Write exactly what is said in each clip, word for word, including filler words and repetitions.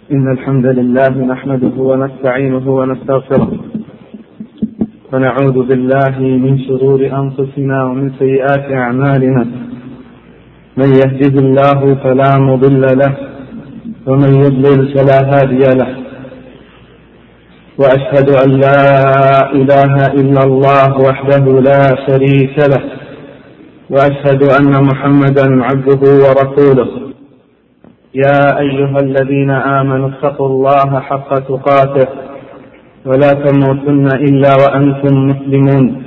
إن الحمد لله نحمده ونستعينه ونستغفره ونعوذ بالله من شرور أنفسنا ومن سيئات أعمالنا. من يهده الله فلا مضل له ومن يضلل فلا هادي له، وأشهد أن لا إله إلا الله وحده لا شريك له، وأشهد أن محمدا عبده ورسوله. يا أيها الذين آمنوا اتقوا الله حق تقاته ولا تموتن إلا وأنتم مسلمون.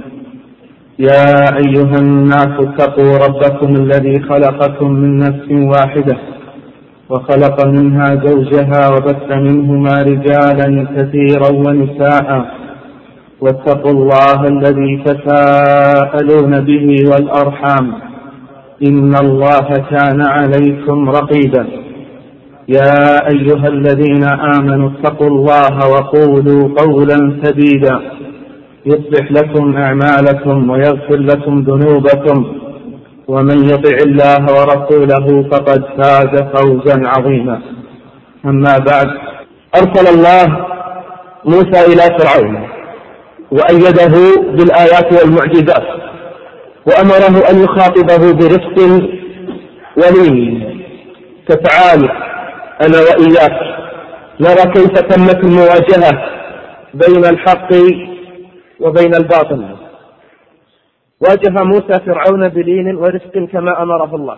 يا أيها الناس اتقوا ربكم الذي خلقكم من نفس واحدة وخلق منها زوجها وبث منهما رجالا كثيرا ونساء، واتقوا الله الذي تساءلون به والأرحام إن الله كان عليكم رقيبا. يا أيها الذين آمنوا اتقوا الله وقولوا قولا سديدا يصلح لكم أعمالكم ويغفر لكم ذنوبكم، ومن يطع الله ورسوله فقد فاز فوزا عظيما. أما بعد، أرسل الله موسى إلى فرعون وأيده بالآيات والمعجزات، وأمره أن يخاطبه برفق ولين. فتعال أنا وإياك نرى كيف تمت المواجهة بين الحق وبين الباطل. واجه موسى فرعون بلين ورفق كما أمره الله،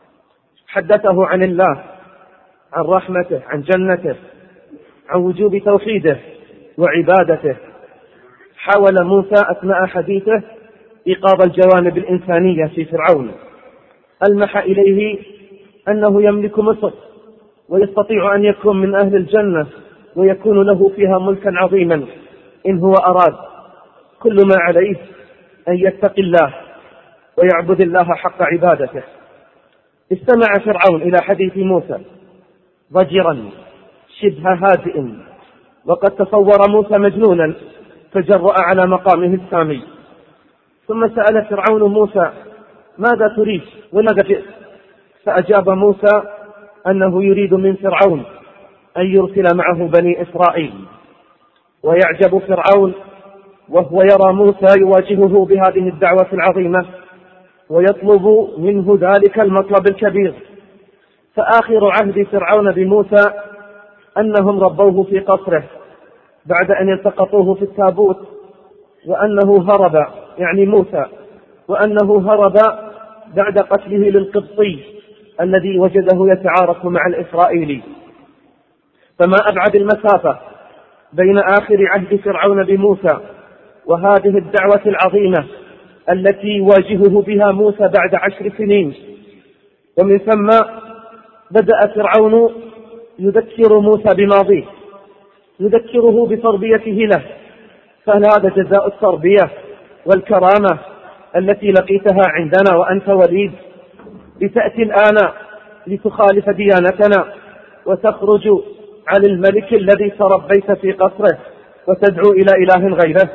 حدثه عن الله، عن رحمته، عن جنته، عن وجوب توحيده وعبادته. حاول موسى أثناء حديثه إيقاظ الجوانب الإنسانية في فرعون، ألمح إليه أنه يملك مصر ويستطيع أن يكون من أهل الجنة ويكون له فيها ملكا عظيما إن هو أراد. كل ما عليه أن يتقي الله ويعبد الله حق عبادته. استمع فرعون إلى حديث موسى ضجرا شبه هادئ، وقد تصور موسى مجنونا فجرأ على مقامه السامي. ثم سأل فرعون موسى: ماذا تريد ولماذا جئت؟ فأجاب موسى أنه يريد من فرعون أن يرسل معه بني إسرائيل. ويعجب فرعون وهو يرى موسى يواجهه بهذه الدعوة العظيمة ويطلب منه ذلك المطلب الكبير. فآخر عهد فرعون بموسى أنهم ربوه في قصره بعد أن التقطوه في التابوت، وأنه هرب يعني موسى وأنه هرب بعد قتله للقبطي الذي وجده يتعارك مع الإسرائيلي. فما أبعد المسافة بين آخر عهد فرعون بموسى وهذه الدعوة العظيمة التي يواجهه بها موسى بعد عشر سنين. ومن ثم بدأ فرعون يذكر موسى بماضيه، يذكره بتربيته له. فهذا جزاء التربية والكرامة التي لقيتها عندنا وأنت وليد، لتأتي الآن لتخالف ديانتنا وتخرج عن الملك الذي تربيت في قصره وتدعو إلى إله غيره.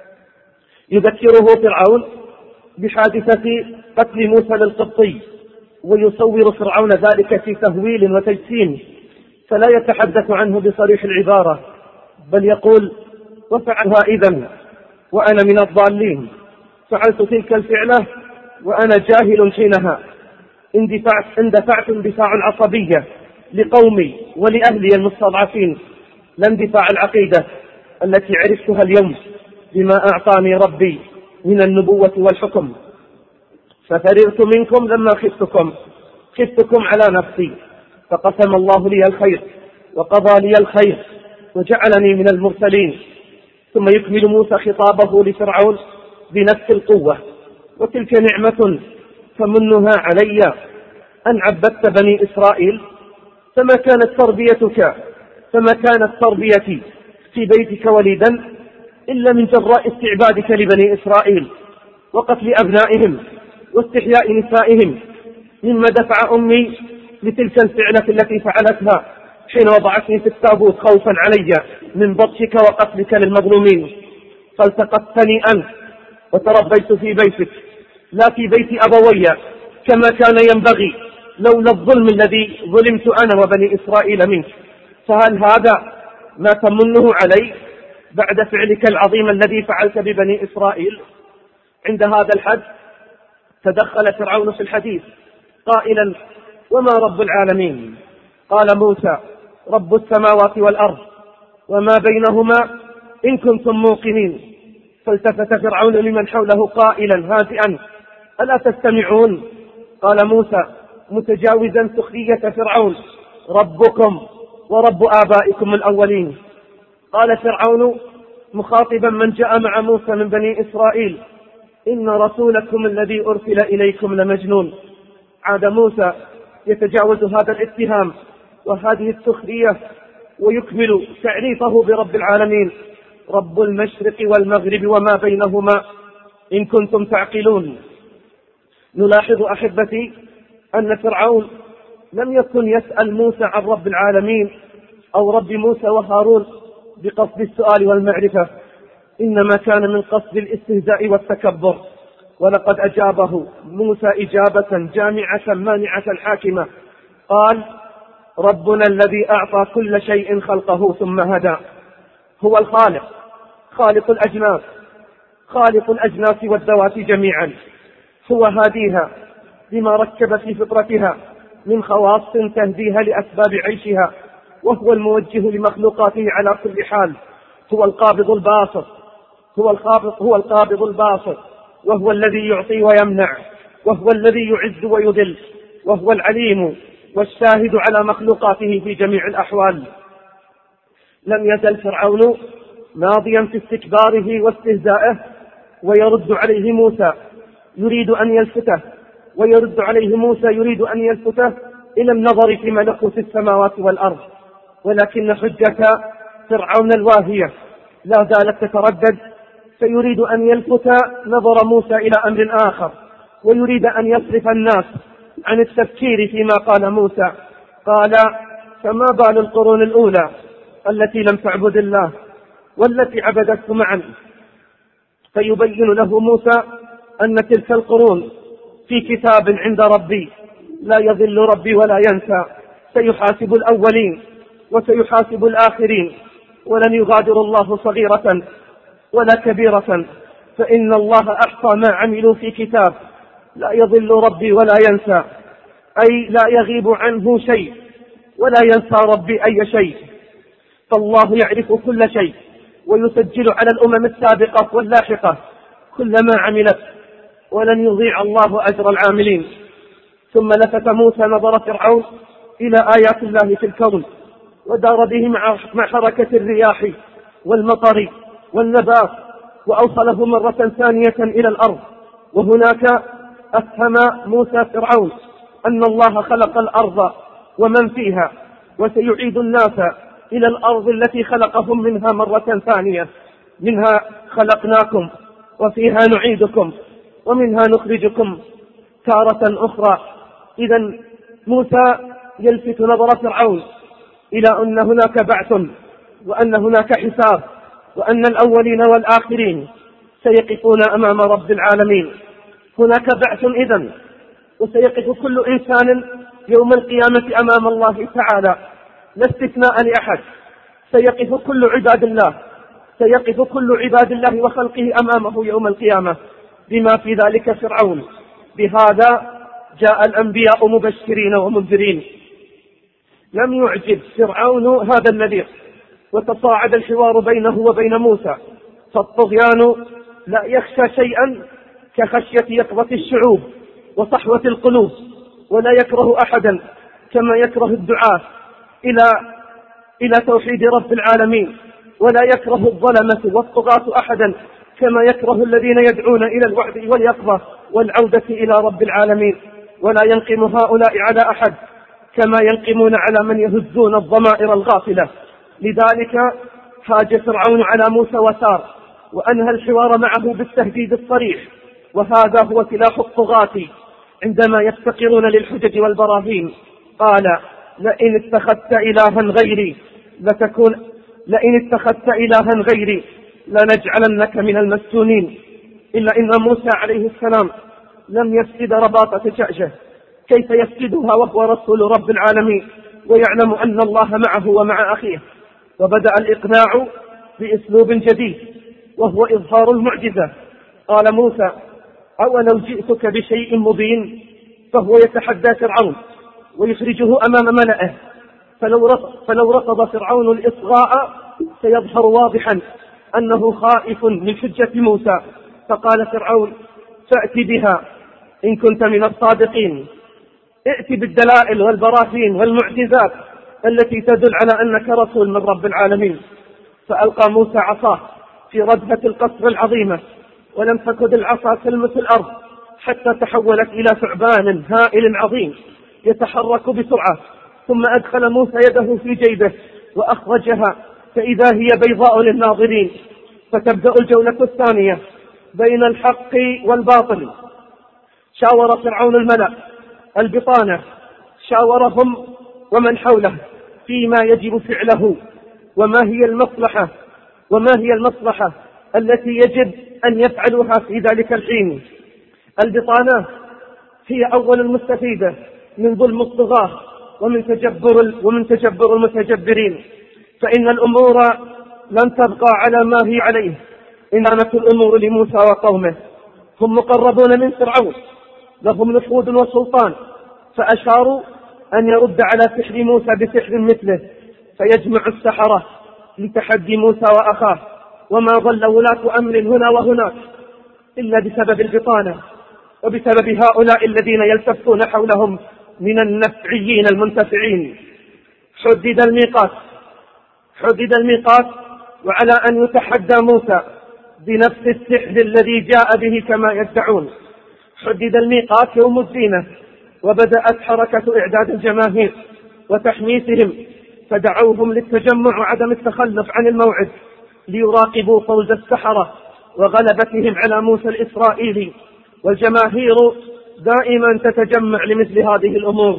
يذكره فرعون بحادثة قتل موسى للقبطي، ويصور فرعون ذلك في تهويل وتجسيم، فلا يتحدث عنه بصريح العبارة، بل يقول: وفعلها إذن وأنا من الضالين، فعلت تلك الفعلة وأنا جاهل حينها، اندفعت اندفاع العصبية لقومي ولأهلي المستضعفين، لا اندفاع العقيدة التي عرفتها اليوم بما أعطاني ربي من النبوة والحكم. ففررت منكم لما خفتكم خفتكم على نفسي، فقسم الله لي الخير وقضى لي الخير وجعلني من المرسلين. ثم يكمل موسى خطابه لفرعون بنفس القوة: وتلك نعمة فمنها علي أن عبدت بني إسرائيل، فما كانت تربيتك فما كانت تربيتي في بيتك وليدا إلا من جراء استعبادك لبني إسرائيل وقتل أبنائهم واستحياء نسائهم، مما دفع أمي لتلك الفعلة التي فعلتها حين وضعتني في التابوت خوفا علي من بطشك وقتلك للمظلومين. فالتقطتني أنت وتربيت في بيتك لا في بيت أبوي كما كان ينبغي، لولا الظلم الذي ظلمت أنا وبني إسرائيل منك. فهل هذا ما تمنه علي بعد فعلك العظيم الذي فعلت ببني إسرائيل؟ عند هذا الحد تدخل فرعون في الحديث قائلا: وما رب العالمين؟ قال موسى: رب السماوات والأرض وما بينهما إن كنتم موقنين. فالتفت فرعون لمن حوله قائلا هادئا: ألا تستمعون؟ قال موسى متجاوزا سخرية فرعون: ربكم ورب آبائكم الأولين. قال فرعون مخاطبا من جاء مع موسى من بني إسرائيل: إن رسولكم الذي أرسل إليكم لمجنون. عاد موسى يتجاوز هذا الاتهام وهذه السخرية ويكمل تعريفه برب العالمين: رب المشرق والمغرب وما بينهما إن كنتم تعقلون. نلاحظ أحبتي أن فرعون لم يكن يسأل موسى عن رب العالمين أو رب موسى وهارون بقصد السؤال والمعرفة، إنما كان من قصد الاستهزاء والتكبر. ولقد أجابه موسى إجابة جامعة مانعة حاكمة، قال: ربنا الذي أعطى كل شيء خلقه ثم هدى. هو الخالق، خالق الأجناس، خالق الأجناس والذوات جميعا. هو هاديها بما ركب في فطرتها من خواص تهديها لأسباب عيشها، وهو الموجه لمخلوقاته على كل حال. هو القابض الباسط، هو القابض هو القابض الباسط، وهو الذي يعطي ويمنع، وهو الذي يعز ويذل، وهو العليم والشاهد على مخلوقاته في جميع الأحوال. لم يزل فرعون ماضيا في استكباره واستهزائه، ويرد عليه موسى يريد أن يلفته ويرد عليه موسى يريد أن يلفته إلى النظر في ملكوت السماوات والأرض. ولكن حجة فرعون الواهية لا زالت تتردد، فيريد أن يلفت نظر موسى إلى أمر آخر، ويريد أن يصرف الناس عن التفكير فيما قال موسى. قال: فما بال القرون الأولى التي لم تعبد الله والتي عبدته معا؟ فيبين له موسى أن تلك القرون في كتاب عند ربي لا يضل ربي ولا ينسى، سيحاسب الأولين وسيحاسب الآخرين، ولن يغادر الله صغيرة ولا كبيرة، فإن الله أحصى ما عملوا في كتاب لا يضل ربي ولا ينسى، أي لا يغيب عنه شيء ولا ينسى ربي أي شيء. فالله يعرف كل شيء ويسجل على الأمم السابقة واللاحقة كل ما عملت، ولن يضيع الله أجر العاملين. ثم لفت موسى نظر فرعون إلى آيات الله في الكون، ودار به مع حركة الرياح والمطر والنبات، وأوصله مرة ثانية إلى الأرض. وهناك أفهم موسى فرعون أن الله خلق الأرض ومن فيها، وسيعيد الناس إلى الأرض التي خلقهم منها مرة ثانية: منها خلقناكم وفيها نعيدكم ومنها نخرجكم تارة أخرى. إذن موسى يلفت نظر فرعون إلى أن هناك بعث، وأن هناك حساب، وأن الأولين والآخرين سيقفون أمام رب العالمين. هناك بعث إذن، وسيقف كل إنسان يوم القيامة أمام الله تعالى، لا استثناء لأحد. سيقف كل عباد الله سيقف كل عباد الله وخلقه أمامه يوم القيامة، بما في ذلك فرعون. بهذا جاء الأنبياء مبشرين ومنذرين. لم يعجب فرعون هذا النذير، وتصاعد الحوار بينه وبين موسى، فالطغيان لا يخشى شيئا كخشية يقظة الشعوب وصحوة القلوب، ولا يكره أحدا كما يكره الدعاة إلى إلى توحيد رب العالمين، ولا يكره الظلمة والطغاة أحدا كما يكره الذين يدعون إلى الوعد واليقظة والعودة إلى رب العالمين. ولا ينقم هؤلاء على أحد كما ينقمون على من يهزون الضمائر الغافلة. لذلك هاج فرعون على موسى وسار، وأنهى الحوار معه بالتهديد الصريح. وهذا هو سلاح الطغاة عندما يفتقرون للحجج والبراهين. قال: لئن اتخذت إلها غيري لتكون لئن اتخذت إلها غيري لنجعلنك من المسجونين. إلا إن موسى عليه السلام لم يفقد رباطة شأشه، كيف يفقدها وهو رسول رب العالمين ويعلم أن الله معه ومع أخيه. وبدأ الإقناع بأسلوب جديد وهو إظهار المعجزة. قال موسى: أولو جئتك بشيء مبين؟ فهو يتحدى فرعون ويخرجه أمام ملئه، فلو رفض, فلو رفض فرعون الإصغاء سيظهر واضحا أنه خائف من حجة موسى. فقال فرعون: فأت بها إن كنت من الصادقين. ائت بالدلائل والبراهين والمعجزات التي تدل على أنك رسول من رب العالمين. فألقى موسى عصاه في ردهة القصر العظيمة، ولم تكد العصا تلمس الأرض حتى تحولت إلى ثعبان هائل عظيم يتحرك بسرعة. ثم أدخل موسى يده في جيبه وأخرجها، فإذا هي بيضاء للناظرين. فتبدأ الجولة الثانية بين الحق والباطل. شاور فرعون الملأ البطانة، شاورهم ومن حوله فيما يجب فعله، وما هي المصلحة وما هي المصلحة التي يجب أن يفعلوها في ذلك الحين. البطانة هي أول المستفيدة من ظلم الطغاة ومن تجبر ومن تجبر المتجبرين، فإن الأمور لن تبقى على ما هي عليه إن كانت الأمور لموسى وقومه. هم مقربون من فرعون، لهم نفوذ وسلطان، فأشاروا أن يرد على سحر موسى بسحر مثله، فيجمع السحرة لتحدي موسى وأخاه. وما ظل ولاة أمر هنا وهناك إلا بسبب البطانة وبسبب هؤلاء الذين يلتفون حولهم من النفعيين المنتفعين. حدد الميقات حدد الميقات وعلى أن يتحدى موسى بنفس السحر الذي جاء به كما يدعون. حدد الميقات يوم الزينة، وبدأت حركة إعداد الجماهير وتحميسهم، فدعوهم للتجمع وعدم التخلف عن الموعد ليراقبوا فوز السحرة وغلبتهم على موسى الإسرائيلي. والجماهير دائما تتجمع لمثل هذه الأمور.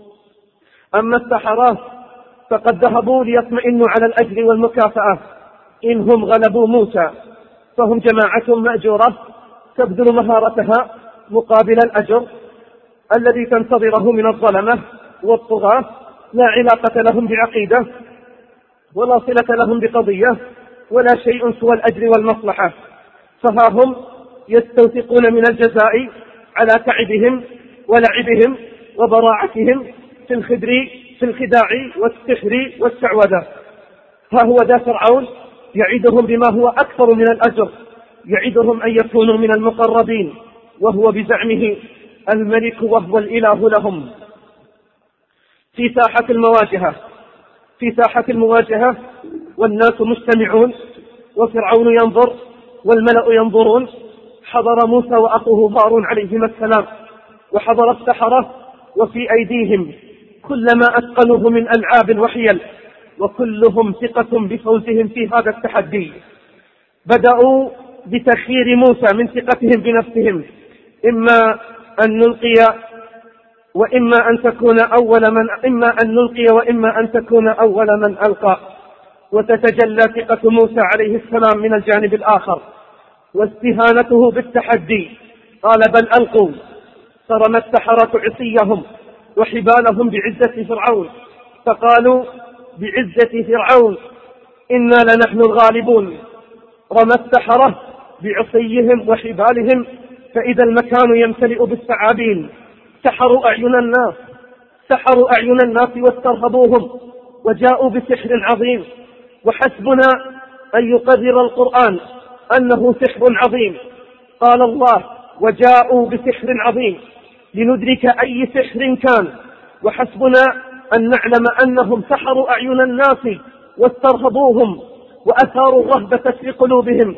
أما السحرة فقد ذهبوا ليطمئنوا على الأجر والمكافأة إنهم غلبوا موسى، فهم جماعة مأجورة تبذل مهارتها مقابل الأجر الذي تنتظره من الظلمة والطغاة، لا علاقة لهم بعقيدة ولا صلة لهم بقضية ولا شيء سوى الأجر والمصلحة. فها هم يستوثقون من الجزاء على تعبهم ولعبهم وبراعتهم في الخدر في الخداع والسحر والسعوذة. ها هو ذا فرعون يعدهم بما هو أكثر من الأجر، يعدهم أن يكونوا من المقربين، وهو بزعمه الملك وهو الإله لهم. في ساحة المواجهة في ساحة المواجهة والناس مجتمعون وفرعون ينظر والملأ ينظرون، حضر موسى وأخوه هارون عليهما السلام، وحضر السحرة وفي أيديهم كل ما أتقنوه من ألعاب وحيل، وكلهم ثقة بفوزهم في هذا التحدي. بدأوا بتخيير موسى من ثقتهم بنفسهم، إما أن نلقي وإما أن تكون أول من إما أن نلقي وإما أن تكون أول من ألقى. وتتجلى ثقة موسى عليه السلام من الجانب الآخر واستهانته بالتحدي. قال: بل ألقوا. فرمى السحرة عصيهم وحبالهم بعزة فرعون، فقالوا بعزة فرعون إنا لنحن الغالبون. رمى السحرة بعصيهم وحبالهم فإذا المكان يمتلئ بالثعابين. سحروا أعين الناس سحروا أعين الناس واسترهبوهم وجاءوا بسحر عظيم. وحسبنا أن يقرر القرآن أنه سحر عظيم. قال الله: وجاءوا بسحر عظيم، لندرك أي سحر كان. وحسبنا أن نعلم أنهم سحروا أعين الناس واسترهبوهم وأثاروا الرهبة في قلوبهم،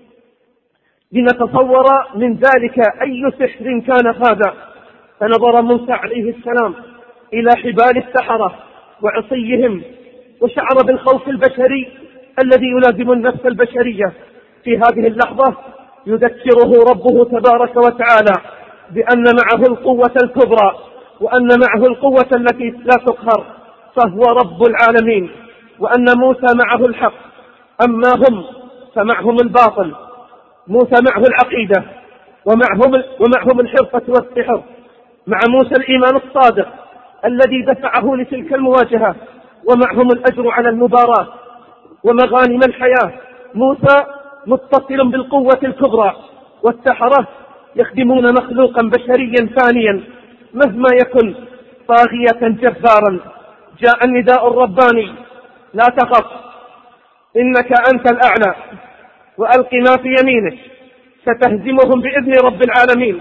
لنتصور من ذلك أي سحر كان هذا. فنظر موسى عليه السلام إلى حبال السحرة وعصيهم وشعر بالخوف البشري الذي يلازم النفس البشرية. في هذه اللحظة يذكره ربه تبارك وتعالى بأن معه القوة الكبرى وأن معه القوة التي لا تقهر، فهو رب العالمين، وأن موسى معه الحق. أما هم فمعهم الباطل. موسى معه العقيدة ومعهم, ومعهم الحرفة والسحر. مع موسى الإيمان الصادق الذي دفعه لتلك المواجهة، ومعهم الأجر على المباراة ومغانم الحياة. موسى متصل بالقوة الكبرى، والسحرة يخدمون مخلوقا بشريا فانيا مهما يكن طاغية جبارا. جاء النداء الرباني: لا تخف إنك أنت الأعلى، وألق ما في يمينك، ستهزمهم بإذن رب العالمين.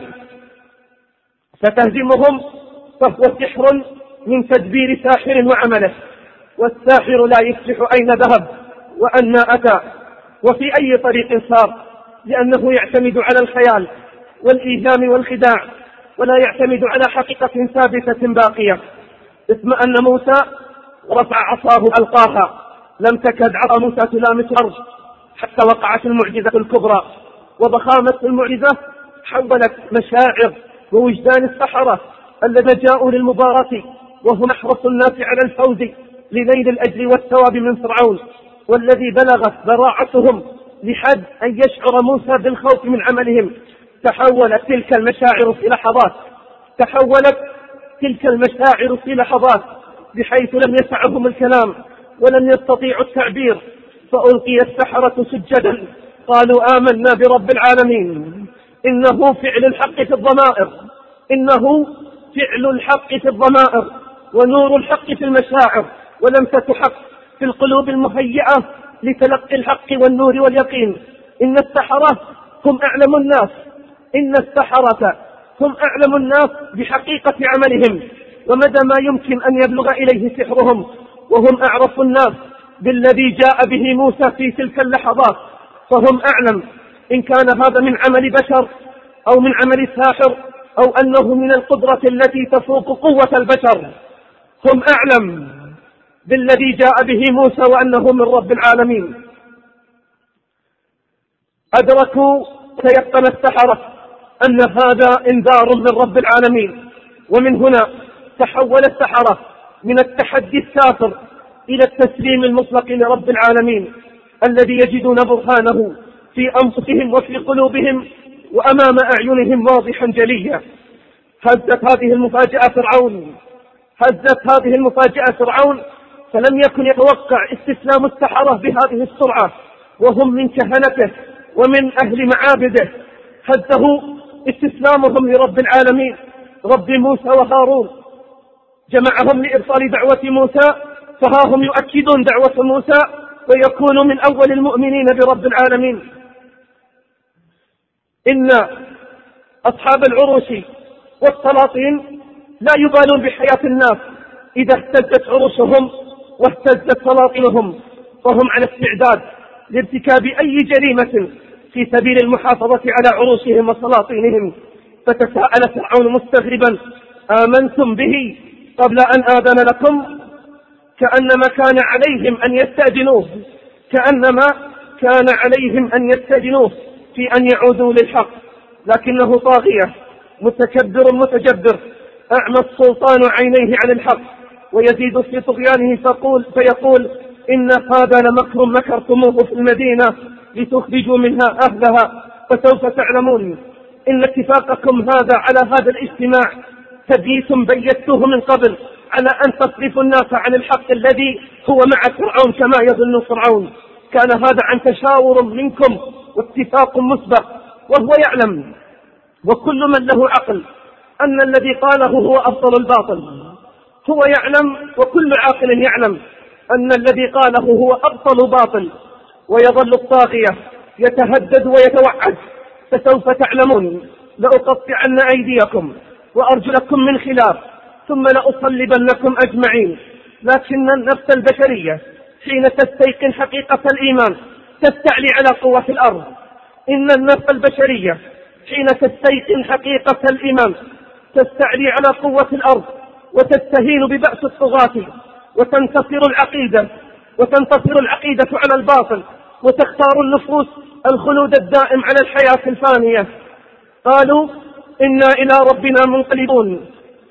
ستهزمهم، فهو سحر من تدبير ساحر وعمله، والساحر لا يفلح أين ذهب وأن أتى وفي أي طريق صار، لأنه يعتمد على الخيال والإيهام والخداع، ولا يعتمد على حقيقة ثابتة باقية. اسم أن موسى رفع عصاه ألقاها، لم تكد عصا موسى تلامس الأرض حتى وقعت المعجزة الكبرى. وضخامة المعجزة حولت مشاعر ووجدان السحرة الذين جاءوا للمباراة وهم أحرص الناس على الفوز لنيل الأجر والثواب من فرعون، والذي بلغت براعتهم لحد أن يشعر موسى بالخوف من عملهم. تحولت تلك المشاعر في لحظات تحولت تلك المشاعر في لحظات بحيث لم يسعهم الكلام ولم يستطيعوا التعبير، فألقي السحرة سجدا قالوا آمنا برب العالمين. إنه فعل الحق في الضمائر إنه فعل الحق في الضمائر ونور الحق في المشاعر، ولمسة حق في القلوب المهيئة لتلقي الحق والنور واليقين. إن السحرة هم أعلم الناس إن السحرة هم أعلم الناس بحقيقة عملهم ومدى ما يمكن أن يبلغ إليه سحرهم، وهم أعرف الناس بالذي جاء به موسى في تلك اللحظات، فهم أعلم إن كان هذا من عمل بشر أو من عمل ساحر أو أنه من القدرة التي تفوق قوة البشر. هم أعلم بالذي جاء به موسى وأنه من رب العالمين. أدركوا تيقن السحرة أن هذا إنذار من رب العالمين، ومن هنا تحول السحرة من التحدي السافر إلى التسليم المطلق لرب العالمين الذي يجدون برهانه في أنفسهم وفي قلوبهم وأمام أعينهم واضحا جليا. هزت هذه المفاجأة فرعون هزت هذه المفاجأة فرعون فلم يكن يتوقع استسلام السحرة بهذه السرعة، وهم من كهنته ومن أهل معابده. هزه استسلامهم لرب العالمين رب موسى وهارون، جمعهم لإبطال دعوة موسى، فها هم يؤكدون دعوة موسى ويكونوا من أول المؤمنين برب العالمين. إن أصحاب العروش والسلاطين لا يبالون بحياة الناس إذا اهتزت عروشهم واهتزت سلاطينهم، فهم على استعداد لارتكاب أي جريمة في سبيل المحافظة على عروشهم وسلاطينهم. فتساءل فرعون مستغربا: آمنتم به قبل أن آذن لكم؟ كأنما كان عليهم أن يستأذنوه كأنما كان عليهم أن يستأذنوه في أن يعودوا للحق، لكنه طاغية متكبر متجبر أعمى السلطان عينيه عن الحق، ويزيد في طغيانه فيقول, فيقول إن هذا لمكر مكرتموه في المدينة لتخرجوا منها أهلها فسوف تعلمون. إن اتفاقكم هذا على هذا الاجتماع تبييت بيتوه من قبل على أن تصرفوا الناس عن الحق الذي هو مع فرعون كما يظن فرعون. كان هذا عن تشاور منكم واتفاق مسبق، وهو يعلم وكل من له عقل أن الذي قاله هو أفضل الباطل. هو يعلم وكل عاقل يعلم أن الذي قاله هو أبطل باطل، ويظل الطاغية يتهدد ويتوعد: فسوف تعلمون لأقطعن أيديكم وأرجلكم من خلاف ثم لأصلبنكم أجمعين. لكن النفس البشرية حين تستيقن حقيقة الإيمان تستعلي على قوة الأرض. إن النفس البشرية حين تستيقن حقيقة الإيمان تستعلي على قوة الأرض وتستهين ببأس الطغاة، وتنتصر العقيدة وتنتصر العقيدة على الباطل، وتختار النفوس الخلود الدائم على الحياة الفانية. قالوا إنا إلى ربنا منقلبون.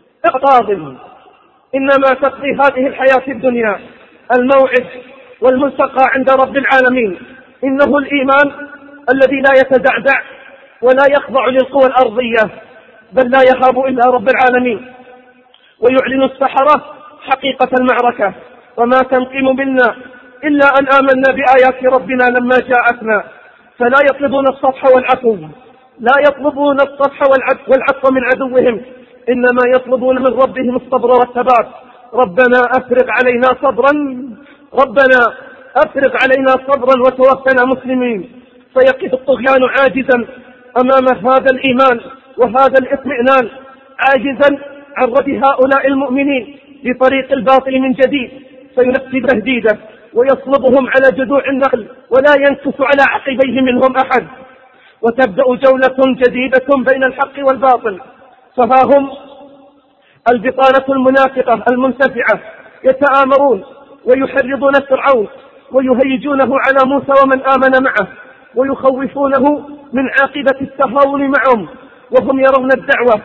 اقتاض إنما تقضي هذه الحياة الدنيا، الموعد والملتقى عند رب العالمين. إنه الإيمان الذي لا يتزعزع ولا يخضع للقوى الأرضية، بل لا يهاب إلا رب العالمين. ويعلن السحرة حقيقة المعركة. وما تنقم منا إلا أن آمنا بآيات ربنا لما جاءتنا. فلا يطلبون الصفح والعفو، لا يطلبون الصفح والعفو من عدوهم، إنما يطلبون من ربهم الصبر والثبات. ربنا أفرغ علينا صبرا ربنا أفرغ علينا صبرا وتوفنا مسلمين. فيقف الطغيان عاجزا أمام هذا الإيمان وهذا الاطمئنان، عاجزا عن رد هؤلاء المؤمنين بطريق الباطل من جديد، فينفذ تهديده ويصلبهم على جذوع النخل ولا ينكس على عقبيه منهم أحد. وتبدأ جولة جديدة بين الحق والباطل. فها هم البطانة المنافقة المنتفعة يتآمرون ويحرضون فرعون ويهيجونه على موسى ومن آمن معه، ويخوفونه من عاقبة التهاون معهم، وهم يرون الدعوة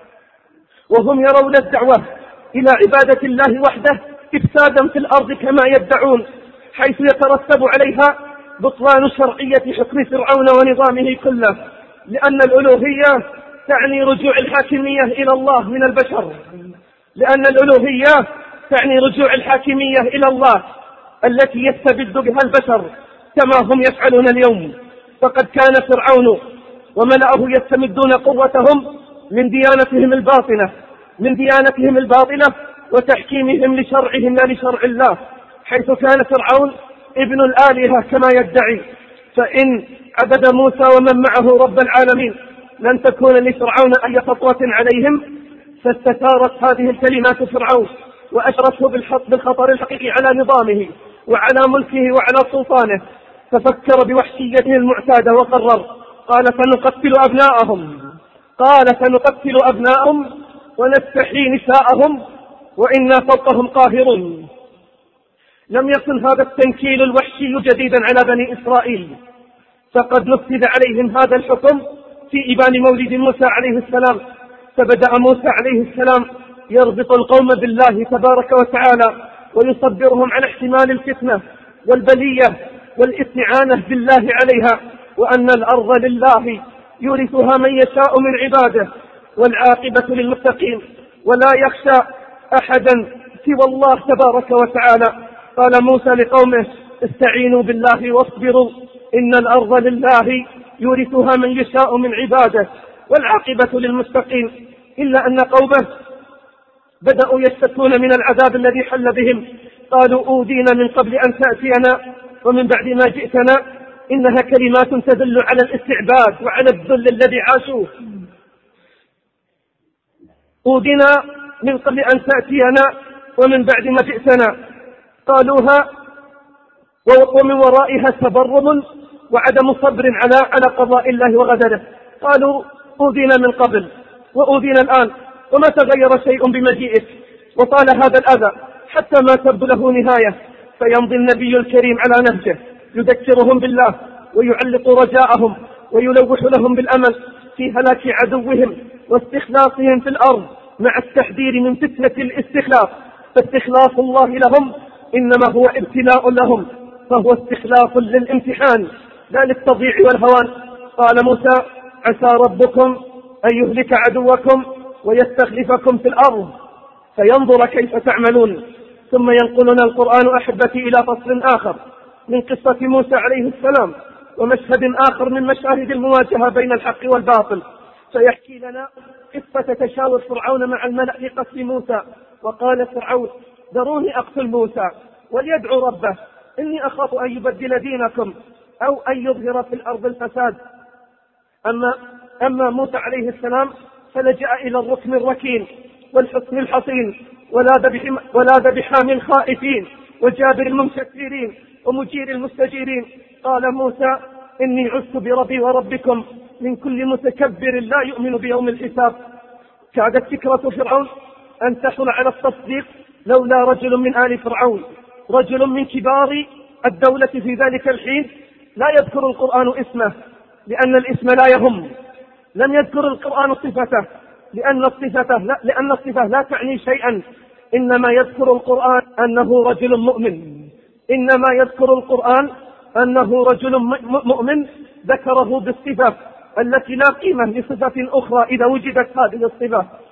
وهم يرون الدعوة إلى عبادة الله وحده إفسادا في الأرض كما يدعون، حيث يترتب عليها بطلان شرعية حكم فرعون ونظامه كله، لأن الألوهية تعني رجوع الحاكمية إلى الله من البشر لأن الألوهية تعني رجوع الحاكمية إلى الله التي يستبد بها البشر كما هم يفعلون اليوم. فقد كان فرعون وملأه يستمدون قوتهم من ديانتهم الباطنة من ديانتهم الباطلة وتحكيمهم لشرعهم لا لشرع الله، حيث كان فرعون ابن الآلهة كما يدعي. فإن عبد موسى ومن معه رب العالمين لن تكون لفرعون أي خطوة عليهم. فاستثارت هذه الكلمات فرعون وأشرته بالخطر الحقيقي على نظامه وعلى ملكه وعلى سلطانه، ففكر بوحشيته المعتادة وقرر، قال سنقتل أبناءهم قال سنقتل أبناءهم ونستحيي نساءهم وإنا فوقهم قاهرون. لم يكن هذا التنكيل الوحشي جديدا على بني إسرائيل، فقد نفذ عليهم هذا الحكم في إبان مولد موسى عليه السلام. فبدأ موسى عليه السلام يربط القوم بالله تبارك وتعالى ويصبرهم عن احتمال الفتنة والبلية والاستعانة بالله عليها، وأن الأرض لله يورثها من يشاء من عباده والعاقبة للمتقين ولا يخشى أحدا سوى الله تبارك وتعالى. قال موسى لقومه استعينوا بالله واصبروا إن الأرض لله يورثها من يشاء من عباده والعاقبة للمتقين. إلا أن قومه بدأوا يشتكون من العذاب الذي حل بهم، قالوا أوذينا من قبل أن تأتينا ومن بعد ما جئتنا، إنها كلمات تدل على الاستعباد وعلى الذل الذي عاشوه. أوذينا من قبل أن تأتينا ومن بعد ما جئتنا، قالوها ومن ورائها تبرم وعدم صبر على على قضاء الله وغدره. قالوا أوذينا من قبل وأوذينا الآن وما تغير شيء بمجيئك، وطال هذا الأذى حتى ما تبدو له نهاية. فيمضي النبي الكريم على نهجه يذكرهم بالله ويعلق رجاءهم ويلوح لهم بالأمل في هلاك عدوهم واستخلاصهم في الأرض، مع التحذير من فتنة الاستخلاف. فاستخلاف الله لهم إنما هو ابتلاء لهم، فهو استخلاف للامتحان لا للتضييع والهوان. قال موسى عسى ربكم أن يهلك عدوكم ويستخلفكم في الأرض فينظر كيف تعملون. ثم ينقلنا القرآن أحبتي إلى فصل آخر من قصة موسى عليه السلام ومشهد آخر من مشاهد المواجهة بين الحق والباطل، فيحكي لنا قصة تشاور فرعون مع الملأ لقتل موسى. وقال فرعون ذروني أقتل موسى وليدعو ربه إني أخاف أن يبدل دينكم أو أن يظهر في الأرض الفساد. أما, أما موسى عليه السلام فلجأ إلى الركن الركين والحصن الحصين ولاذ بحام الخائفين وجابر المنكسرين ومجير المستجيرين. قال موسى إني عذت بربي وربكم من كل متكبر لا يؤمن بيوم الحساب. كادت فكرة فرعون أن تحصل على التصديق لولا رجل من آل فرعون، رجل من كبار الدولة في ذلك الحين. لا يذكر القرآن اسمه لأن الاسم لا يهم، لم يذكر القرآن صفته لأن الصفة لا, لأن الصفة لا تعني شيئا، إنما يذكر القرآن أنه رجل مؤمن إنما يذكر القرآن أنه رجل مؤمن ذكره بالصفة التي لا قيمة لصفة أخرى إذا وجدت هذه الصفة.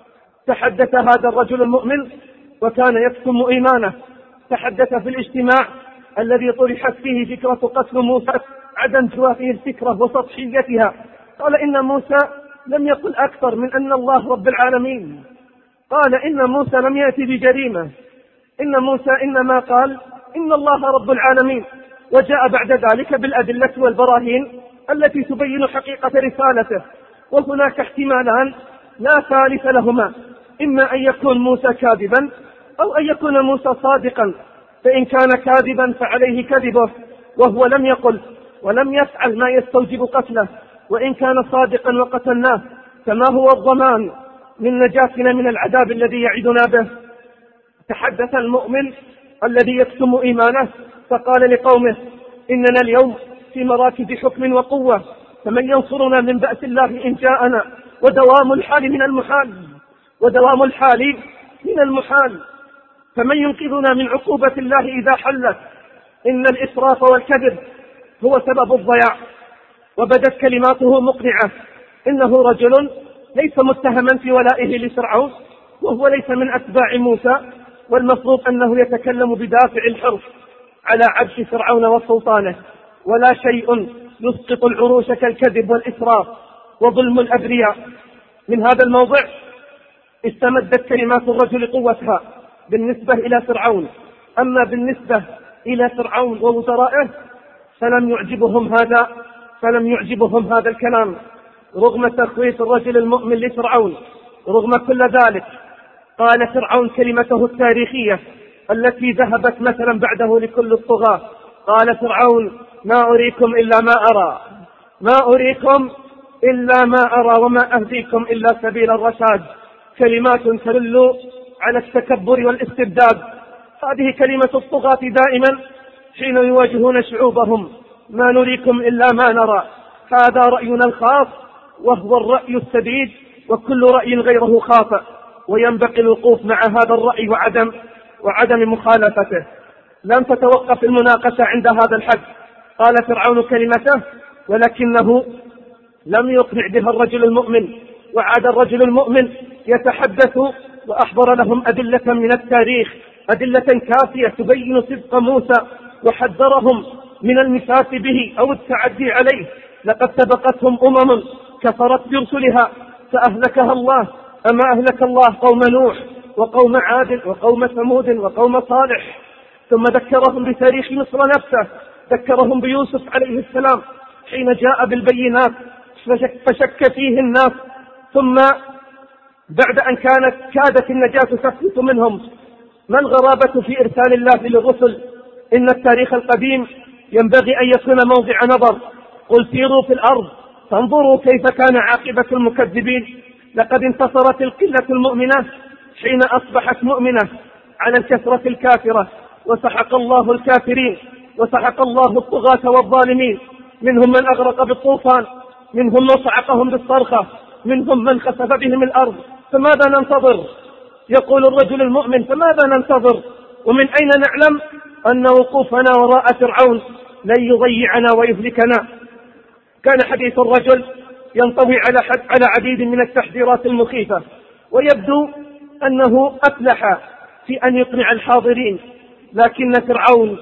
تحدث هذا الرجل المؤمن وكان يكتم إيمانه، تحدث في الاجتماع الذي طرحت فيه فكرة قتل موسى عدم جوافه الفكرة وسطحيتها، قال إن موسى لم يقل أكثر من أن الله رب العالمين، قال إن موسى لم يأتي بجريمة، إن موسى إنما قال إن الله رب العالمين، وجاء بعد ذلك بالأدلة والبراهين التي تبين حقيقة رسالته. وهناك احتمالان لا ثالث لهما، إما أن يكون موسى كاذبا أو أن يكون موسى صادقا، فإن كان كاذبا فعليه كذبه وهو لم يقل ولم يفعل ما يستوجب قتله، وإن كان صادقا وقتلناه فما هو الضمان من نجاتنا من العذاب الذي يعدنا به. تحدث المؤمن الذي يكتم إيمانه فقال لقومه إننا اليوم في مراكز حكم وقوة، فمن ينصرنا من بأس الله إن جاءنا، ودوام الحال من المحال ودوام الحال من المحال فمن ينقذنا من عقوبة الله إذا حلت. إن الإسراف والكذب هو سبب الضياع. وبدت كلماته مقنعة، إنه رجل ليس متهما في ولائه لفرعون، وهو ليس من أتباع موسى، والمفروض أنه يتكلم بدافع الحرص على عبش فرعون وسلطانه، ولا شيء يسقط العروش كالكذب والإسراف وظلم الأبرياء. من هذا الموضع استمدت كلمات الرجل قوتها بالنسبة إلى فرعون. أما بالنسبة إلى فرعون ووزرائه فلم يعجبهم هذا فلم يعجبهم هذا الكلام رغم تخويف الرجل المؤمن لفرعون. رغم كل ذلك قال فرعون كلمته التاريخية التي ذهبت مثلا بعده لكل الطغاة، قال فرعون ما أريكم إلا ما أرى ما أريكم إلا ما أرى وما أهديكم إلا سبيل الرشاد. كلمات تدل على التكبر والاستبداد. هذه كلمة الطغاة دائما حين يواجهون شعوبهم، ما نريكم إلا ما نرى. هذا رأينا الخاص وهو الرأي السديد، وكل رأي غيره خاطئ، وينبغي الوقوف مع هذا الرأي وعدم وعدم مخالفته. لم تتوقف المناقشة عند هذا الحد. قال فرعون كلمته ولكنه لم يقنع بها الرجل المؤمن، وعاد الرجل المؤمن يتحدث وأحضر لهم أدلة من التاريخ، أدلة كافية تبين صدق موسى، وحذرهم من المساس به أو التعدي عليه. لقد سبقتهم أمم كفرت برسلها فأهلكها الله، أما أهلك الله قوم نوح وقوم عاد وقوم ثمود وقوم صالح. ثم ذكرهم بتاريخ مصر نفسه، ذكرهم بيوسف عليه السلام حين جاء بالبينات فشك, فشك فيه الناس، ثم بعد أن كانت كادت النجاة تفلت منهم. ما الغرابة في إرسال الله للرسل؟ إن التاريخ القديم ينبغي أن يكون موضع نظر. قل سيروا في الأرض فانظروا كيف كان عاقبة المكذبين. لقد انتصرت القلة المؤمنة حين أصبحت مؤمنة على الكثرة الكافرة، وسحق الله الكافرين وسحق الله الطغاة والظالمين. منهم من أغرق بالطوفان، منهم من صعقهم بالصرخة، منهم من خسف بهم الأرض. فماذا ننتظر؟ يقول الرجل المؤمن فماذا ننتظر؟ ومن أين نعلم أن وقوفنا وراء فرعون لن يضيعنا ويهلكنا؟ كان حديث الرجل ينطوي على حد على عديد من التحذيرات المخيفة، ويبدو أنه أفلح في أن يقنع الحاضرين، لكن فرعون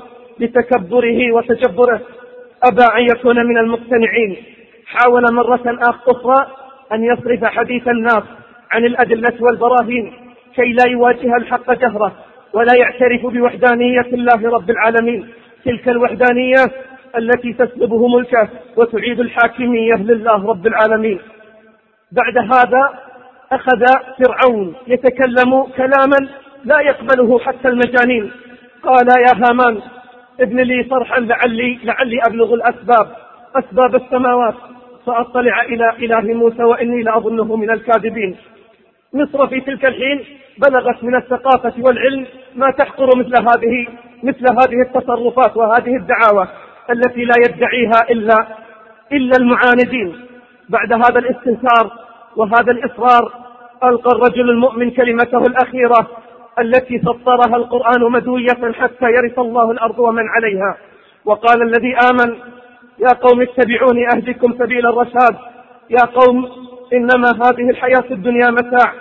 بتكبره وتجبره أبى أن يكون من المقتنعين. حاول مرة أخرى أن يصرف حديث الناس عن الأدلة والبراهين كي لا يواجه الحق جهرة ولا يعترف بوحدانية الله رب العالمين، تلك الوحدانية التي تسلبه ملكه وتعيد الحاكمية لله رب العالمين. بعد هذا أخذ فرعون يتكلم كلاما لا يقبله حتى المجانين. قال يا هامان ابن لي صرحا لعلي, لعلي أبلغ الأسباب أسباب السماوات فأطلع إلى إله موسى وإني لأظنه من الكاذبين. مصر في تلك الحين بلغت من الثقافة والعلم ما تحقر مثل هذه مثل هذه التصرفات وهذه الدعاوى التي لا يدعيها إلا إلا المعاندين. بعد هذا الاستنكار وهذا الإصرار ألقى الرجل المؤمن كلمته الأخيرة التي سطرها القرآن مدوية حتى يرث الله الأرض ومن عليها. وقال الذي آمن يا قوم اتبعوني أهدكم سبيل الرشاد. يا قوم إنما هذه الحياة الدنيا متاع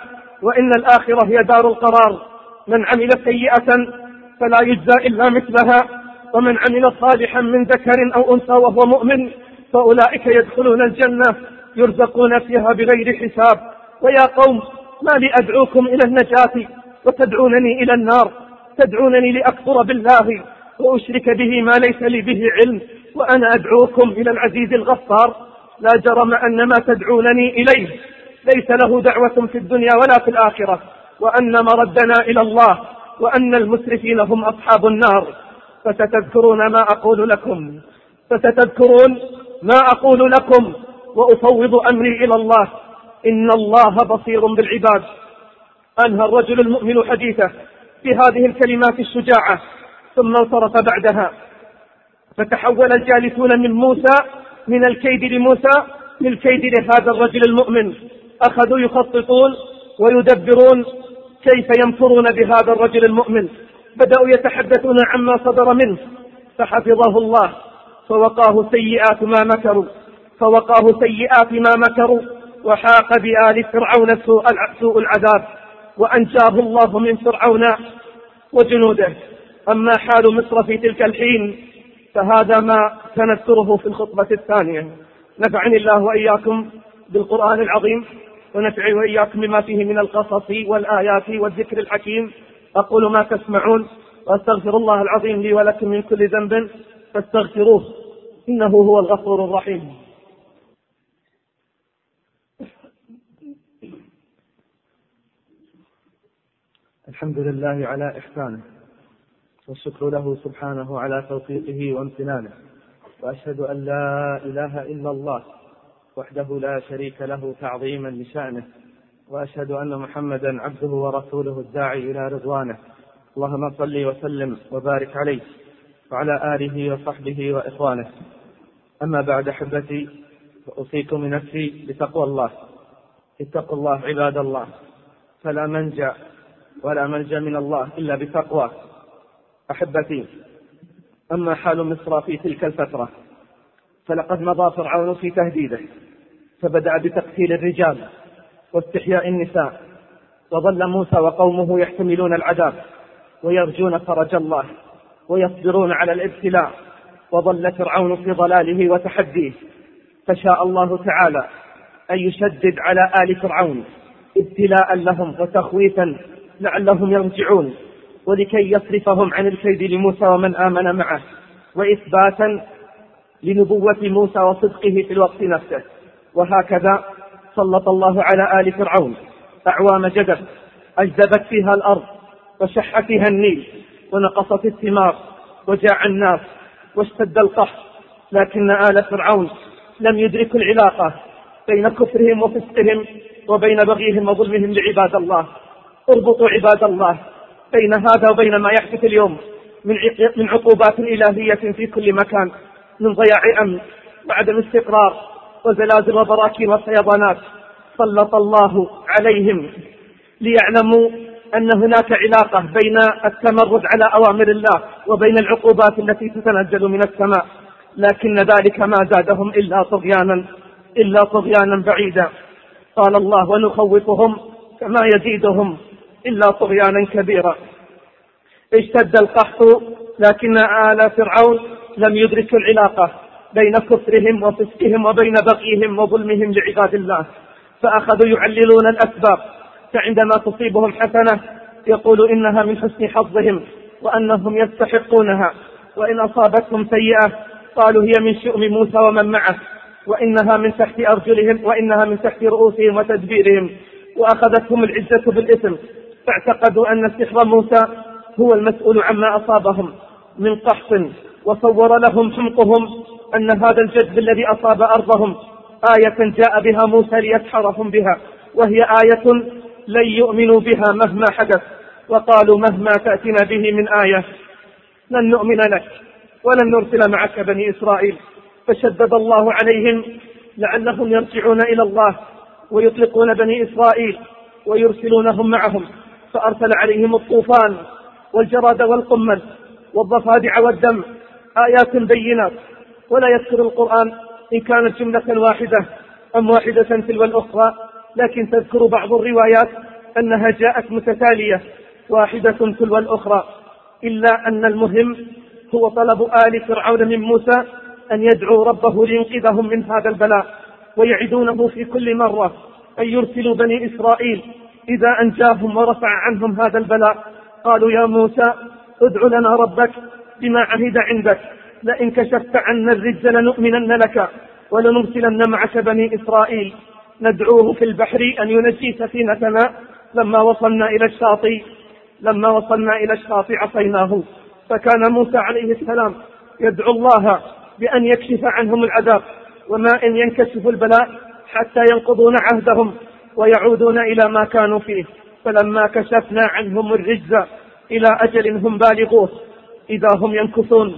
وإن الآخرة هي دار القرار. من عمل سيئة فلا يجزى إلا مثلها، ومن عمل صالحا من ذكر أو أنثى وهو مؤمن فأولئك يدخلون الجنة يرزقون فيها بغير حساب. ويا قوم ما لي أدعوكم إلى النجاة وتدعونني إلى النار؟ تدعونني لأكفر بالله وأشرك به ما ليس لي به علم، وأنا أدعوكم إلى العزيز الغفار. لا جرم أن ما تدعونني إليه ليس له دعوة في الدنيا ولا في الآخرة، وأن مردنا إلى الله، وأن المسرفين هم أصحاب النار. فستذكرون ما أقول لكم فستذكرون ما أقول لكم وأفوض أمري إلى الله، إن الله بصير بالعباد. أنهى الرجل المؤمن حديثه في هذه الكلمات الشجاعة، ثم انصرف بعدها. فتحول الجالسون من موسى من الكيد لموسى للكيد لهذا الرجل المؤمن. أخذوا يخططون ويدبرون كيف يمكرون بهذا الرجل المؤمن. بدأوا يتحدثون عما صدر منه، فحفظه الله فوقاه سيئات ما مكروا فوقاه سيئات ما مكروا وحاق بآل فرعون سوء العذاب، وأنجاه الله من فرعون وجنوده. أما حال مصر في تلك الحين فهذا ما سنذكره في الخطبة الثانية. نفعني الله وإياكم بالقرآن العظيم، ونفعي وإياكم بما فيه من القصص والآيات والذكر الحكيم. أقول ما تسمعون، وأستغفر الله العظيم لي ولكم من كل ذنب فاستغفروه إنه هو الغفور الرحيم. الحمد لله على إحسانه، والشكر له سبحانه على توفيقه وامتنانه، وأشهد أن لا إله إلا الله وحده لا شريك له تعظيما لشأنه، وأشهد أن محمدا عبده ورسوله الداعي إلى رضوانه. اللهم صل وسلم وبارك عليه وعلى آله وصحبه وإخوانه. أما بعد أحبتي، فأوصيكم نفسي بتقوى الله. اتقوا الله عباد الله، فلا منجا ولا ملجا من الله إلا بتقواه. أحبتي، أما حال مصر في تلك الفترة فلقد مضى فرعون في تهديده، فبدأ بتقتيل الرجال واستحياء النساء، وظل موسى وقومه يحتملون العذاب ويرجون فرج الله ويصبرون على الابتلاء، وظل فرعون في ضلاله وتحديه. فشاء الله تعالى أن يشدد على آل فرعون ابتلاء لهم وتخويفا لعلهم يرجعون، ولكي يصرفهم عن الكيد لموسى ومن آمن معه، وإثباتا لنبوة موسى وصدقه في الوقت نفسه. وهكذا سلط الله على آل فرعون أعوام جدب أجدبت فيها الأرض وشح فيها النيل ونقصت الثمار وجاع الناس واشتد القحط، لكن آل فرعون لم يدركوا العلاقة بين كفرهم وفسقهم وبين بغيهم وظلمهم لعباد الله. اربطوا عباد الله بين هذا وبين ما يحدث اليوم من عقوبات إلهية في كل مكان، من ضياع أمن وعدم استقرار وزلازل وبراكين وفيضانات. سلط الله عليهم ليعلموا أن هناك علاقة بين التمرد على أوامر الله وبين العقوبات التي تتنزل من السماء، لكن ذلك ما زادهم إلا طغيانا إلا طغيانا بعيدا. قال الله: ونخوفهم كما يزيدهم إلا طغيانا كبيرا. اشتد القحط، لكن آل فرعون لم يدركوا العلاقة بين كفرهم وفسقهم وبين بغيهم وظلمهم لعباد الله، فأخذوا يعللون الأسباب، فعندما تصيبهم حسنة يقول إنها من حسن حظهم وأنهم يستحقونها، وإن أصابتهم سيئة قالوا هي من شؤم موسى ومن معه، وإنها من تحت أرجلهم وإنها من تحت رؤوسهم وتدبيرهم، وأخذتهم العزة بالإثم، فاعتقدوا أن سحر موسى هو المسؤول عما أصابهم من قحط. وصور لهم حمقهم أن هذا الجذب الذي أصاب أرضهم آية جاء بها موسى ليسحرهم بها، وهي آية لن يؤمنوا بها مهما حدث، وقالوا مهما تأتنا به من آية لن نؤمن لك ولن نرسل معك بني إسرائيل. فشدد الله عليهم لعلهم يرجعون إلى الله ويطلقون بني إسرائيل ويرسلونهم معهم، فأرسل عليهم الطوفان والجراد والقمل والضفادع والدم، آيات بينات. ولا يذكر القرآن إن كانت جملة واحدة أم واحدة تلو الأخرى، لكن تذكر بعض الروايات أنها جاءت متتالية واحدة تلو الأخرى، إلا أن المهم هو طلب آل فرعون من موسى أن يدعو ربه لينقذهم من هذا البلاء، ويعدونه في كل مرة أن يرسلوا بني إسرائيل إذا أنجاهم ورفع عنهم هذا البلاء. قالوا يا موسى ادع لنا ربك بما عهد عندك، لئن كشفت عنا الرجز لنؤمنن لك ولنرسلن معك بني إسرائيل. ندعوه في البحر أن ينجي سفينتنا. لما وصلنا إلى الشاطئ لما وصلنا إلى الشاطئ عصيناه. فكان موسى عليه السلام يدعو الله بأن يكشف عنهم العذاب، وما إن ينكشف البلاء حتى ينقضون عهدهم ويعودون إلى ما كانوا فيه. فلما كشفنا عنهم الرجز إلى أجل هم بالغوه إذا هم ينكثون.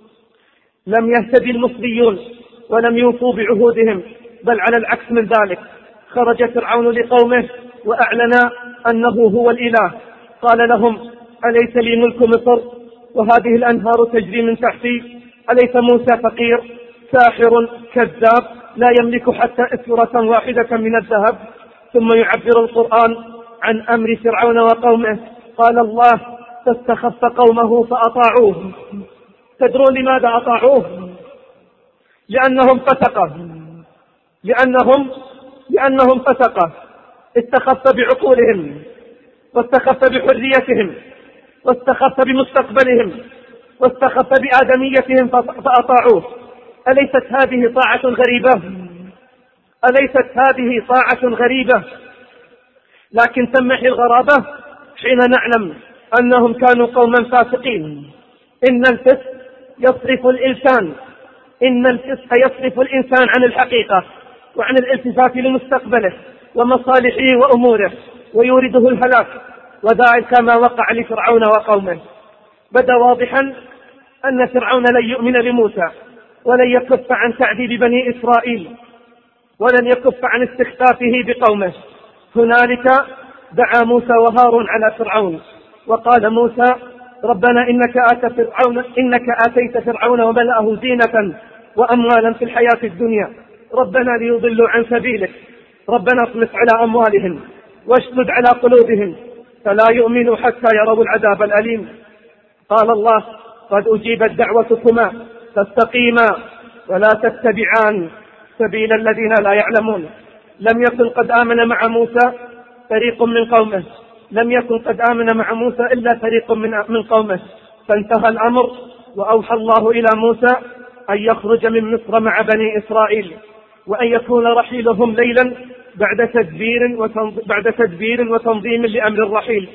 لم يهتدي المصريون ولم يوفوا بعهودهم، بل على العكس من ذلك، خرج فرعون لقومه وأعلن أنه هو الإله. قال لهم أليس لي ملك مصر وهذه الأنهار تجري من تحتي؟ أليس موسى فقير ساحر كذاب لا يملك حتى إسورة واحدة من الذهب؟ ثم يعبر القرآن عن أمر فرعون وقومه. قال الله فاستخف قومه فأطاعوه. تدرون لماذا أطاعوه؟ لأنهم فسقة لأنهم لأنهم فسقة استخف بعقولهم، واستخف بحريتهم، واستخف بمستقبلهم، واستخف بآدميتهم فأطاعوه. أليست هذه طاعة غريبة؟ أليست هذه طاعة غريبة؟ لكن تمحي الغرابة حين نعلم أنهم كانوا قوما فاسقين. إن الفسق يصرف الإنسان إن الفسق يصرف الإنسان عن الحقيقة وعن الالتفات لمستقبله ومصالحه وأموره، ويورده الهلاك، وذلك ما وقع لفرعون وقومه. بدا واضحا أن فرعون لن يؤمن لموسى، ولن يكف عن تعذيب بني إسرائيل، ولن يكف عن استخفافه بقومه. هنالك دعا موسى وهارون على فرعون، وقال موسى ربنا إنك آت فرعون إنك آتيت فرعون وملأه زينة وأموالا في الحياة الدنيا، ربنا ليضلوا عن سبيلك، ربنا اطمس على أموالهم واشدد على قلوبهم فلا يؤمنوا حتى يروا العذاب الأليم. قال الله قد أجيبت دعوتكما فاستقيما ولا تتبعان سبيل الذين لا يعلمون. لم يكن قد آمن مع موسى فريق من قومه لم يكن قد آمن مع موسى إلا فريق من قومه فانتهى الأمر، وأوحى الله إلى موسى أن يخرج من مصر مع بني إسرائيل، وأن يكون رحيلهم ليلا بعد تدبير بعد تدبير وتنظيم لأمر الرحيل.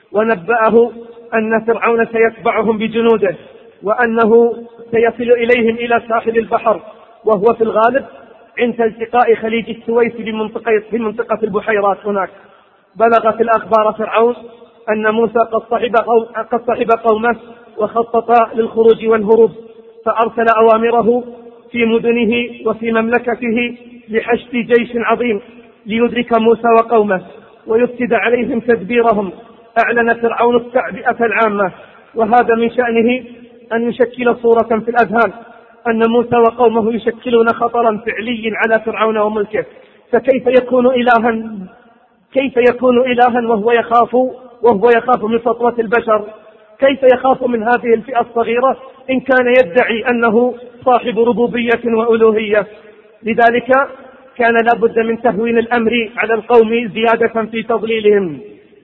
ونبأه أن فرعون سيتبعهم بجنوده، وأنه سيصل إليهم إلى ساحل البحر، وهو في الغالب عند التقاء خليج السويس بمنطقة, بمنطقة البحيرات هناك. بلغت الأخبار فرعون أن موسى قد صحب, قد صحب قومه وخطط للخروج والهروب، فأرسل أوامره في مدنه وفي مملكته لحشد جيش عظيم ليدرك موسى وقومه ويفسد عليهم تدبيرهم. أعلن فرعون التعبئة العامة، وهذا من شأنه أن يشكل صورة في الأذهان أن موسى وقومه يشكلون خطرا فعلي على فرعون وملكه. فكيف يكون إلها كيف يكون إلها وهو يخاف وهو يخاف من سطوة البشر؟ كيف يخاف من هذه الفئة الصغيرة إن كان يدعي أنه صاحب ربوبية وألوهية؟ لذلك كان لابد من تهوين الأمر على القوم زيادة في تضليلهم.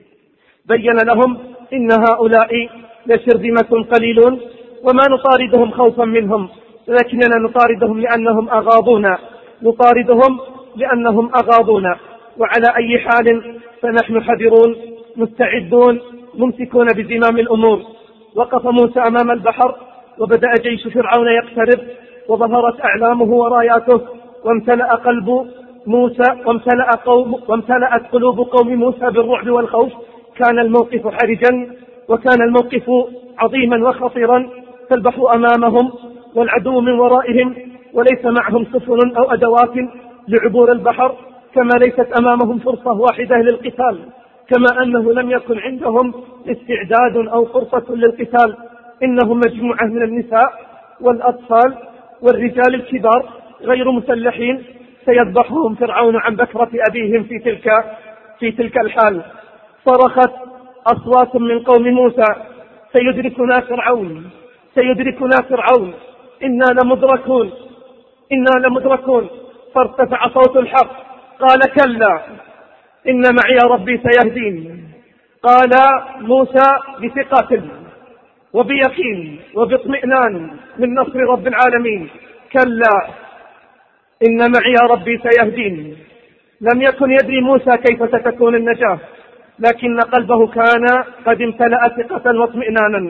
بين لهم إن هؤلاء لشرذمة قليلون وما نطاردهم خوفا منهم، لكننا نطاردهم لأنهم أغاضونا نطاردهم لأنهم أغاضونا وعلى أي حال فنحن حذرون مستعدون ممسكون بزمام الأمور. وقف موسى أمام البحر، وبدأ جيش فرعون يقترب، وظهرت أعلامه وراياته، وامتلأ قلب موسى وامتلأ قوم وامتلأت قلوب قوم موسى بالرعب والخوف. كان الموقف حرجا، وكان الموقف عظيما وخطيرا، فالبحر أمامهم والعدو من ورائهم، وليس معهم سفن أو أدوات لعبور البحر، كما ليست أمامهم فرصة واحدة للقتال، كما أنه لم يكن عندهم استعداد أو فرصة للقتال. إنهم مجموعة من النساء والأطفال والرجال الكبار غير مسلحين، سيذبحهم فرعون عن بكرة أبيهم في تلك في تلك الحال. صرخت أصوات من قوم موسى: سيدركنا فرعون سيدركنا فرعون إنا لمدركون إنا لمدركون فارتفع صوت الحق قال: كلا إن معي ربي سيهدين. قال موسى بثقة وبيقين وباطمئنان من نصر رب العالمين: كلا إن معي ربي سيهدين. لم يكن يدري موسى كيف ستكون النجاة، لكن قلبه كان قد امتلأ ثقة واطمئنانا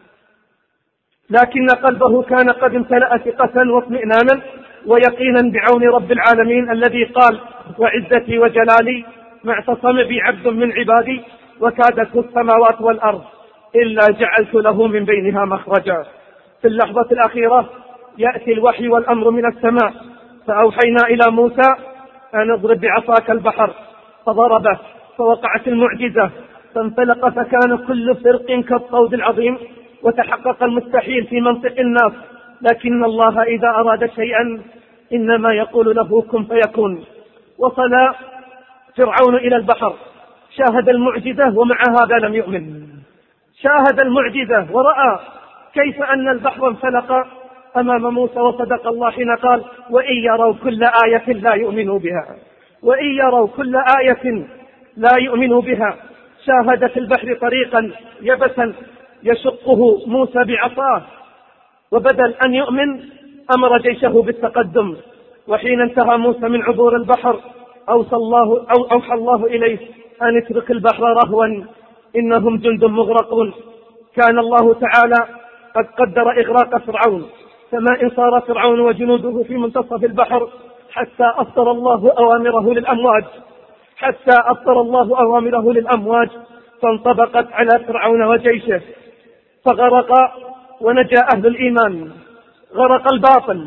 لكن قلبه كان قد امتلأ ثقة واطمئنانا ويقينا بعون رب العالمين الذي قال: وعزتي وجلالي ما اعتصم بي عبد من عبادي وكادته السماوات والأرض إلا جعلت له من بينها مخرجا. في اللحظة الأخيرة يأتي الوحي والأمر من السماء، فأوحينا إلى موسى أن اضرب بعصاك البحر، فضربه فوقعت المعجزة، فانطلق فكان كل فرق كالطود العظيم، وتحقق المستحيل في منطق الناس. لكن الله إذا أراد شيئا إنما يقول له كن فيكون. وصل فرعون إلى البحر، شاهد المعجزة ومع هذا لم يؤمن. شاهد المعجزة ورأى كيف أن البحر انفلق أمام موسى، وصدق الله حين قال: وإن يروا كل آية لا يؤمنوا بها وإن يروا كل آية لا يؤمنوا بها. شاهد في البحر طريقا يبسا يشقه موسى بعصاه، وبدل أن يؤمن أمر جيشه بالتقدم. وحين انتهى موسى من عبور البحر أوصى الله أو أوحى الله إليه أن اترك البحر رهوا إنهم جند مغرقون. كان الله تعالى قد قدر إغراق فرعون، فما إن صار فرعون وجنوده في منتصف البحر حتى أصدر الله أوامره للأمواج حتى أصدر الله أوامره للأمواج فانطبقت على فرعون وجيشه فغرق، ونجا أهل الإيمان. غرق الباطل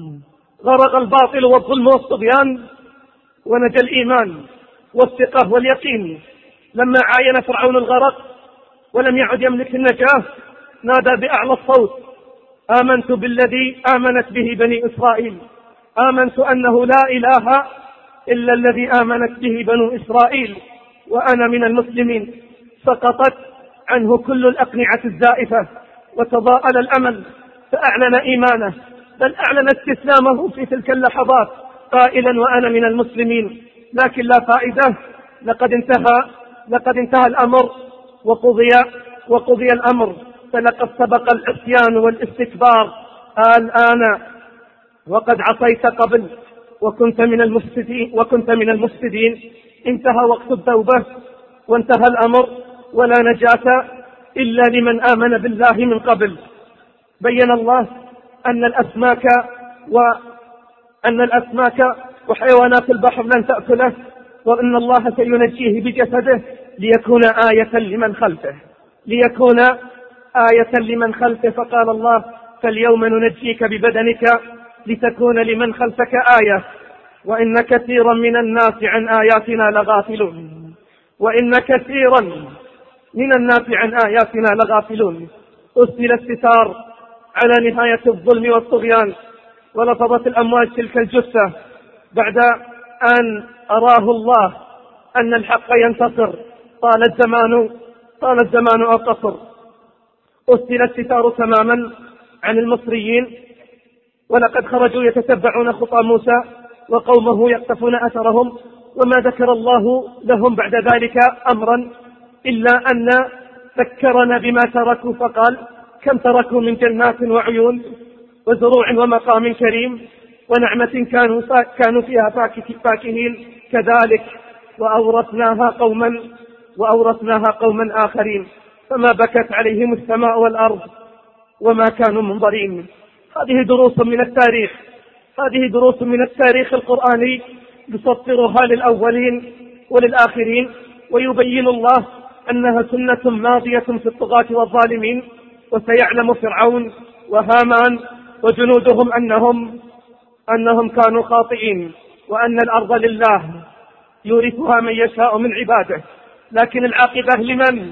غرق الباطل والظلم والطغيان، ونجا الإيمان والثقة واليقين. لما عاين فرعون الغرق ولم يعد يملك النجاة نادى بأعلى الصوت: آمنت بالذي آمنت به بني إسرائيل آمنت أنه لا إله إلا الذي آمنت به بنو إسرائيل وأنا من المسلمين. سقطت عنه كل الأقنعة الزائفة وتضاءل الأمل، فأعلن إيمانه، بل أعلن استسلامه في تلك اللحظات قائلا: وأنا من المسلمين. لكن لا فائدة، لقد انتهى لقد انتهى الأمر وقضي وقضي الأمر، فلقد سبق العصيان والاستكبار. الآن وقد عصيت قبل وكنت من المفسدين وكنت من المفسدين انتهى وقت التوبة وانتهى الأمر، ولا نجاة إلا لمن آمن بالله من قبل. بين الله أن الأسماك وأن الأسماك وحيوانات البحر لن تأكله، وأن الله سينجيه بجسده ليكون آية لمن خلفه ليكون آية لمن خلفه فقال الله: فاليوم ننجيك ببدنك لتكون لمن خلفك آية وإن كثيرا من الناس عن آياتنا لغافلون وإن كثيرا من الناس عن آياتنا لغافلون. أسدل الستار على نهاية الظلم والطغيان، ولفظت الأمواج تلك الجثة بعد أن أراه الله أن الحق ينتصر. طال الزمان طال الزمان أو قصر. أسدل الستار تماما عن المصريين، ولقد خرجوا يتتبعون خطى موسى وقومه يقتفون أثرهم، وما ذكر الله لهم بعد ذلك أمرا إلا أن ذكرنا بما تركوا، فقال: كم تركوا من جنات وعيون وزروع ومقام كريم ونعمة كانوا كانوا فيها فاكهين كذلك وأورثناها قوما وأورثناها قوما آخرين فما بكت عليهم السماء والأرض وما كانوا منظرين. هذه دروس من التاريخ هذه دروس من التاريخ القرآني يسطرها للأولين وللآخرين، ويبين الله أنها سنة ماضية في الطغاة والظالمين. وسيعلم فرعون وهامان وجنودهم أنهم أنهم كانوا خاطئين، وأن الأرض لله يورثها من يشاء من عباده. لكن العاقبة لمن؟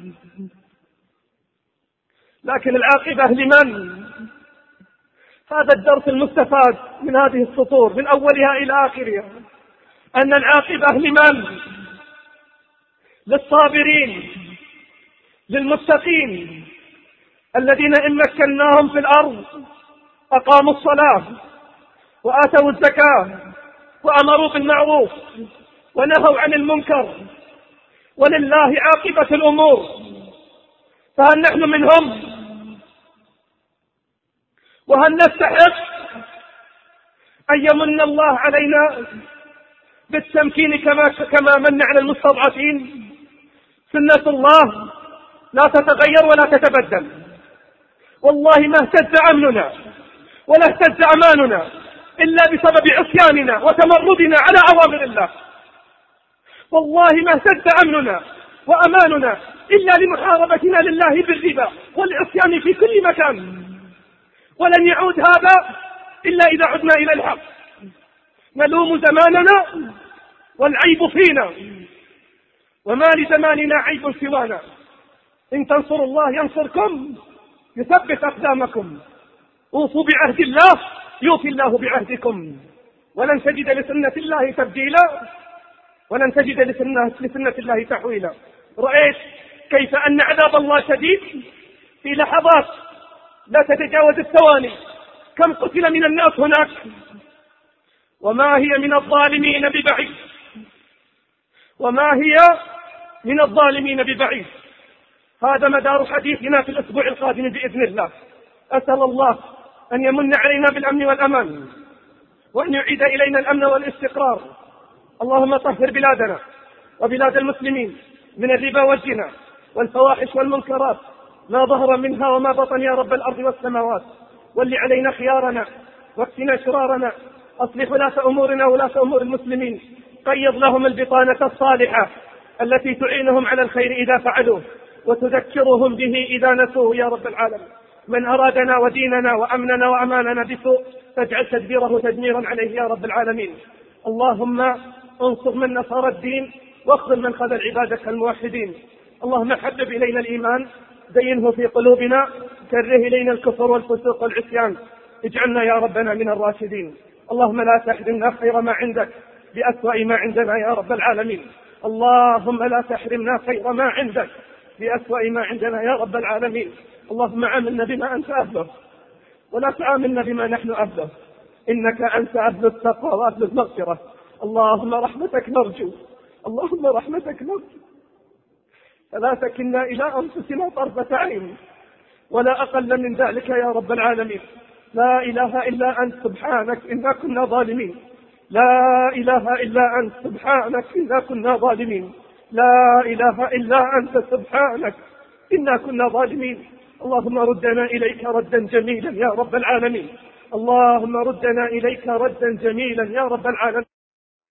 لكن العاقبة لمن؟ هذا الدرس المستفاد من هذه السطور من أولها إلى آخرها، أن العاقبة لمن؟ للصابرين للمتقين الذين إن مكناهم في الأرض أقاموا الصلاة وآتوا الزكاة وأمروا بالمعروف ونهوا عن المنكر، ولله عاقبة الأمور. فهل نحن منهم؟ وهل نستحق أن يمن الله علينا بالتمكين كما كما من على المستضعفين؟ سنة الله لا تتغير ولا تتبدل. والله ما اهتز أمننا ولا اهتز أماننا إلا بسبب عصياننا وتمردنا على أوامر الله. والله ما اهتز أمننا وأماننا إلا لمحاربتنا لله بالربا والعصيان في كل مكان. ولن يعود هذا إلا إذا عدنا إلى الحق. نلوم زماننا والعيب فينا، وما لزماننا عيب سوانا. إن تنصروا الله ينصركم يثبت أقدامكم. أوفوا بعهد الله يوفي الله بعهدكم. ولن تجد لسنة الله تبديلا ولن تجد لسنة, لسنة الله تحويلا. رأيت كيف أن عذاب الله شديد في لحظات لا تتجاوز الثواني. كم قتل من الناس هناك وما هي من الظالمين ببعيد وما هي من الظالمين ببعيد. هذا مدار حديثنا في الأسبوع القادم بإذن الله. أسأل الله أن يمن علينا بالأمن والأمان، وأن يعيد إلينا الأمن والاستقرار. اللهم طهر بلادنا وبلاد المسلمين من الربا والزنا والفواحش والمنكرات ما ظهر منها وما بطن يا رب الأرض والسماوات. ول علينا خيارنا واكفنا شرارنا. أصلح ولاة أمورنا ولاة أمور المسلمين. قيض لهم البطانة الصالحة التي تعينهم على الخير إذا فعلوه وتذكرهم به إذا نسوه يا رب العالمين. من أرادنا وديننا وأمننا وأماننا بسوء فاجعل تدبيره تدميرا عليه يا رب العالمين. اللهم انصر من نصر الدين واخذل من خذل عبادك الموحدين. اللهم حبب إلينا الإيمان زينه في قلوبنا كره إلينا الكفر والفسوق والعصيان. اجعلنا يا ربنا من الراشدين. اللهم لا تحرمنا خير ما عندك بأسوأ ما عندنا يا رب العالمين. اللهم لا تحرمنا خير ما عندك بأسوأ ما عندنا يا رب العالمين. اللهم عاملنا بما أنت أهله ولا تعاملنا بما نحن أهله، إنك أنت أهل التقوى وأهل المغفرة. اللهم رحمتك نرجو اللهم رحمتك نرجو فلا تكلنا إلى أنفسنا طرفة عين ولا أقل من ذلك يا رب العالمين. لا إله إلا أنت سبحانك إنا كنا ظالمين. لا إله إلا أنت سبحانك إنا كنا ظالمين. لا إله إلا أنت سبحانك إنا كنا ظالمين. اللهم ردنا إليك ردا جميلا يا رب العالمين. اللهم ردنا إليك ردا جميلا يا رب العالمين.